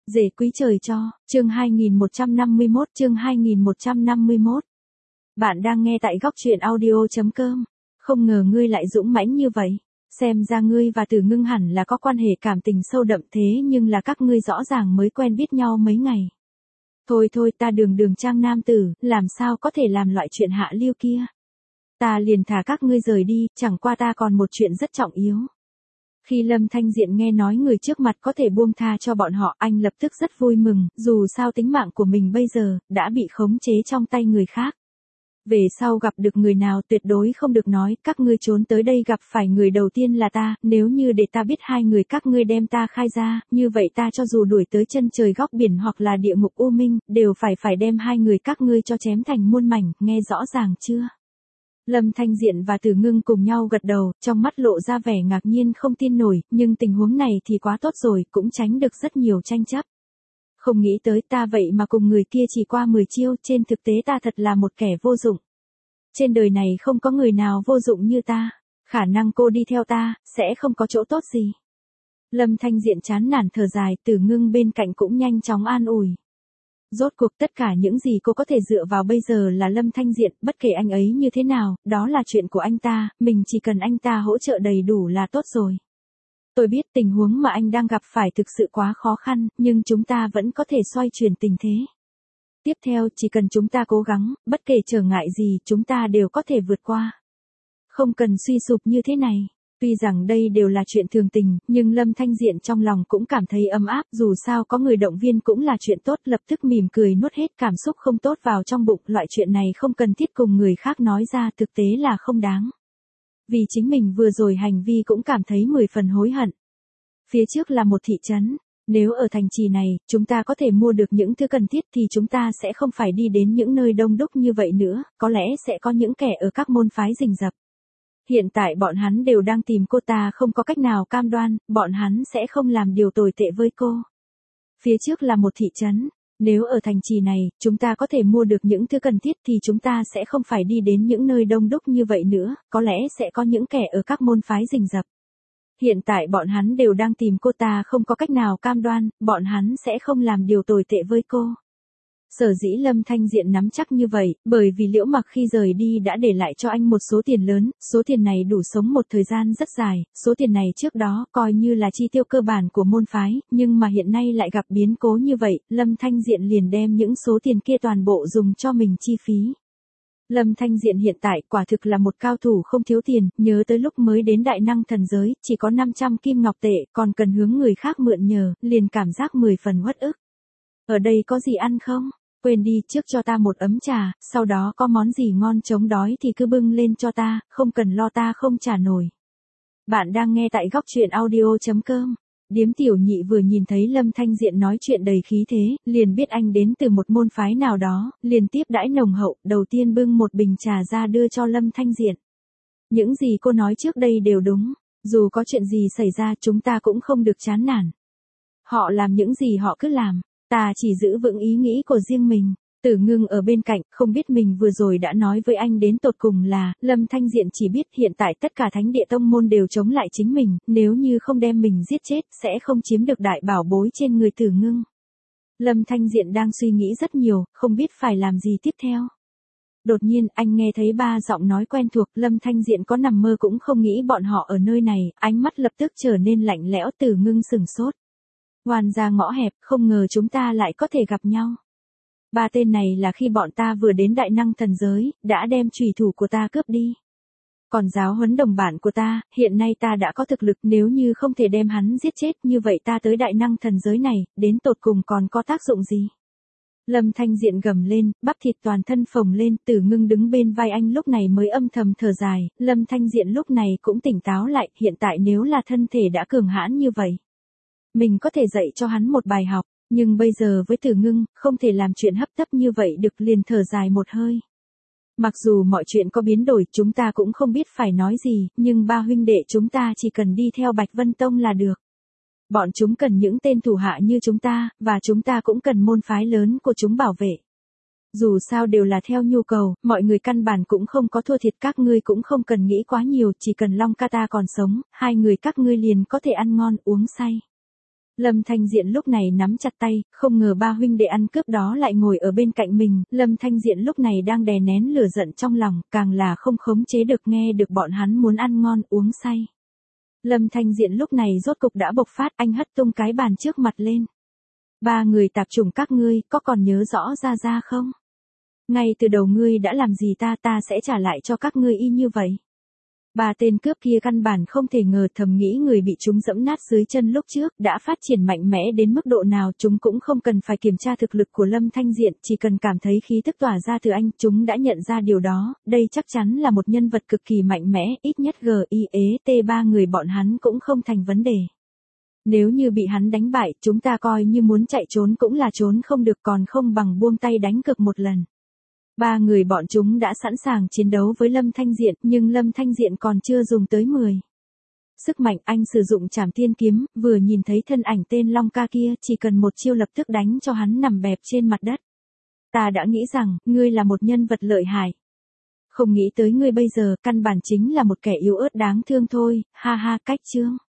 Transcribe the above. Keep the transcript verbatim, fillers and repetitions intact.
Rể quý trời cho, chương hai nghìn một trăm năm mươi mốt, chương hai nghìn một trăm năm mươi mốt. Bạn đang nghe tại góc truyện audio chấm com. Không ngờ ngươi lại dũng mãnh như vậy. Xem ra ngươi và Tử Ngưng hẳn là có quan hệ cảm tình sâu đậm thế nhưng là các ngươi rõ ràng mới quen biết nhau mấy ngày. Thôi thôi ta đường đường trang nam tử, làm sao có thể làm loại chuyện hạ lưu kia. Ta liền thả các ngươi rời đi, chẳng qua ta còn một chuyện rất trọng yếu. Khi Lâm Thanh Diện nghe nói người trước mặt có thể buông tha cho bọn họ, anh lập tức rất vui mừng, dù sao tính mạng của mình bây giờ, đã bị khống chế trong tay người khác. Về sau gặp được người nào tuyệt đối không được nói, các ngươi trốn tới đây gặp phải người đầu tiên là ta, nếu như để ta biết hai người các ngươi đem ta khai ra, như vậy ta cho dù đuổi tới chân trời góc biển hoặc là địa ngục u minh, đều phải phải đem hai người các ngươi cho chém thành muôn mảnh, nghe rõ ràng chưa? Lâm Thanh Diện và Tử Ngưng cùng nhau gật đầu, trong mắt lộ ra vẻ ngạc nhiên không tin nổi, nhưng tình huống này thì quá tốt rồi, cũng tránh được rất nhiều tranh chấp. Không nghĩ tới ta vậy mà cùng người kia chỉ qua mười chiêu, trên thực tế ta thật là một kẻ vô dụng. Trên đời này không có người nào vô dụng như ta, khả năng cô đi theo ta, sẽ không có chỗ tốt gì. Lâm Thanh Diện chán nản thở dài, Tử Ngưng bên cạnh cũng nhanh chóng an ủi. Rốt cuộc tất cả những gì cô có thể dựa vào bây giờ là Lâm Thanh Diện, bất kể anh ấy như thế nào, đó là chuyện của anh ta, mình chỉ cần anh ta hỗ trợ đầy đủ là tốt rồi. Tôi biết tình huống mà anh đang gặp phải thực sự quá khó khăn, nhưng chúng ta vẫn có thể xoay chuyển tình thế. Tiếp theo, chỉ cần chúng ta cố gắng, bất kể trở ngại gì, chúng ta đều có thể vượt qua. Không cần suy sụp như thế này. Tuy rằng đây đều là chuyện thường tình, nhưng Lâm Thanh Diện trong lòng cũng cảm thấy ấm áp, dù sao có người động viên cũng là chuyện tốt, lập tức mỉm cười nuốt hết cảm xúc không tốt vào trong bụng, loại chuyện này không cần thiết cùng người khác nói ra, thực tế là không đáng. Vì chính mình vừa rồi hành vi cũng cảm thấy mười phần hối hận. Phía trước là một thị trấn, nếu ở thành trì này, chúng ta có thể mua được những thứ cần thiết thì chúng ta sẽ không phải đi đến những nơi đông đúc như vậy nữa, có lẽ sẽ có những kẻ ở các môn phái rình rập. Hiện tại bọn hắn đều đang tìm cô, ta không có cách nào cam đoan, bọn hắn sẽ không làm điều tồi tệ với cô. Phía trước là một thị trấn, nếu ở thành trì này, chúng ta có thể mua được những thứ cần thiết thì chúng ta sẽ không phải đi đến những nơi đông đúc như vậy nữa, có lẽ sẽ có những kẻ ở các môn phái rình rập. Hiện tại bọn hắn đều đang tìm cô, ta không có cách nào cam đoan, bọn hắn sẽ không làm điều tồi tệ với cô. Sở dĩ Lâm Thanh Diện nắm chắc như vậy, bởi vì Liễu Mặc khi rời đi đã để lại cho anh một số tiền lớn, số tiền này đủ sống một thời gian rất dài, số tiền này trước đó coi như là chi tiêu cơ bản của môn phái, nhưng mà hiện nay lại gặp biến cố như vậy, Lâm Thanh Diện liền đem những số tiền kia toàn bộ dùng cho mình chi phí. Lâm Thanh Diện hiện tại quả thực là một cao thủ không thiếu tiền, nhớ tới lúc mới đến đại năng thần giới, chỉ có năm trăm kim ngọc tệ, còn cần hướng người khác mượn nhờ, liền cảm giác mười phần uất ức. Ở đây có gì ăn không? Quên đi, trước cho ta một ấm trà, sau đó có món gì ngon chống đói thì cứ bưng lên cho ta, không cần lo ta không trả nổi. Bạn đang nghe tại góc truyện audio chấm com. Điếm tiểu nhị vừa nhìn thấy Lâm Thanh Diện nói chuyện đầy khí thế, liền biết anh đến từ một môn phái nào đó, liền tiếp đãi nồng hậu, đầu tiên bưng một bình trà ra đưa cho Lâm Thanh Diện. Những gì cô nói trước đây đều đúng, dù có chuyện gì xảy ra chúng ta cũng không được chán nản. Họ làm những gì họ cứ làm. Ta chỉ giữ vững ý nghĩ của riêng mình. Tử Ngưng ở bên cạnh, không biết mình vừa rồi đã nói với anh đến tột cùng là, Lâm Thanh Diện chỉ biết hiện tại tất cả thánh địa tông môn đều chống lại chính mình, nếu như không đem mình giết chết, sẽ không chiếm được đại bảo bối trên người Tử Ngưng. Lâm Thanh Diện đang suy nghĩ rất nhiều, không biết phải làm gì tiếp theo. Đột nhiên, anh nghe thấy ba giọng nói quen thuộc, Lâm Thanh Diện có nằm mơ cũng không nghĩ bọn họ ở nơi này, ánh mắt lập tức trở nên lạnh lẽo. Tử Ngưng sửng sốt. Oan ra ngõ hẹp, không ngờ chúng ta lại có thể gặp nhau. Ba tên này là khi bọn ta vừa đến đại năng thần giới, đã đem chùy thủ của ta cướp đi. Còn giáo huấn đồng bạn của ta, hiện nay ta đã có thực lực, nếu như không thể đem hắn giết chết, như vậy ta tới đại năng thần giới này, đến tột cùng còn có tác dụng gì? Lâm Thanh Diện gầm lên, bắp thịt toàn thân phồng lên, Tử Ngưng đứng bên vai anh lúc này mới âm thầm thở dài, Lâm Thanh Diện lúc này cũng tỉnh táo lại, hiện tại nếu là thân thể đã cường hãn như vậy. Mình có thể dạy cho hắn một bài học, nhưng bây giờ với Tử Ngưng, không thể làm chuyện hấp tấp như vậy được, liền thở dài một hơi. Mặc dù mọi chuyện có biến đổi, chúng ta cũng không biết phải nói gì, nhưng ba huynh đệ chúng ta chỉ cần đi theo Bạch Vân Tông là được. Bọn chúng cần những tên thủ hạ như chúng ta, và chúng ta cũng cần môn phái lớn của chúng bảo vệ. Dù sao đều là theo nhu cầu, mọi người căn bản cũng không có thua thiệt, các ngươi cũng không cần nghĩ quá nhiều, chỉ cần Long ca ta còn sống, hai người các ngươi liền có thể ăn ngon uống say. Lâm Thanh Diện lúc này nắm chặt tay, không ngờ ba huynh đệ ăn cướp đó lại ngồi ở bên cạnh mình, Lâm Thanh Diện lúc này đang đè nén lửa giận trong lòng, càng là không khống chế được nghe được bọn hắn muốn ăn ngon uống say. Lâm Thanh Diện lúc này rốt cục đã bộc phát, anh hất tung cái bàn trước mặt lên. Ba người tạp chủng các ngươi, có còn nhớ rõ ra ra không? Ngay từ đầu ngươi đã làm gì ta, ta sẽ trả lại cho các ngươi y như vậy. Ba tên cướp kia căn bản không thể ngờ, thầm nghĩ người bị chúng dẫm nát dưới chân lúc trước đã phát triển mạnh mẽ đến mức độ nào, chúng cũng không cần phải kiểm tra thực lực của Lâm Thanh Diện, chỉ cần cảm thấy khí tức tỏa ra từ anh, chúng đã nhận ra điều đó, đây chắc chắn là một nhân vật cực kỳ mạnh mẽ, ít nhất G I E T ba người bọn hắn cũng không thành vấn đề. Nếu như bị hắn đánh bại, chúng ta coi như muốn chạy trốn cũng là trốn không được, còn không bằng buông tay đánh cược một lần. Ba người bọn chúng đã sẵn sàng chiến đấu với Lâm Thanh Diện, nhưng Lâm Thanh Diện còn chưa dùng tới mười. Sức mạnh anh sử dụng Trảm Thiên Kiếm, vừa nhìn thấy thân ảnh tên Long Ca kia, chỉ cần một chiêu lập tức đánh cho hắn nằm bẹp trên mặt đất. Ta đã nghĩ rằng, ngươi là một nhân vật lợi hại. Không nghĩ tới ngươi bây giờ, căn bản chính là một kẻ yếu ớt đáng thương thôi, ha ha, cách chương.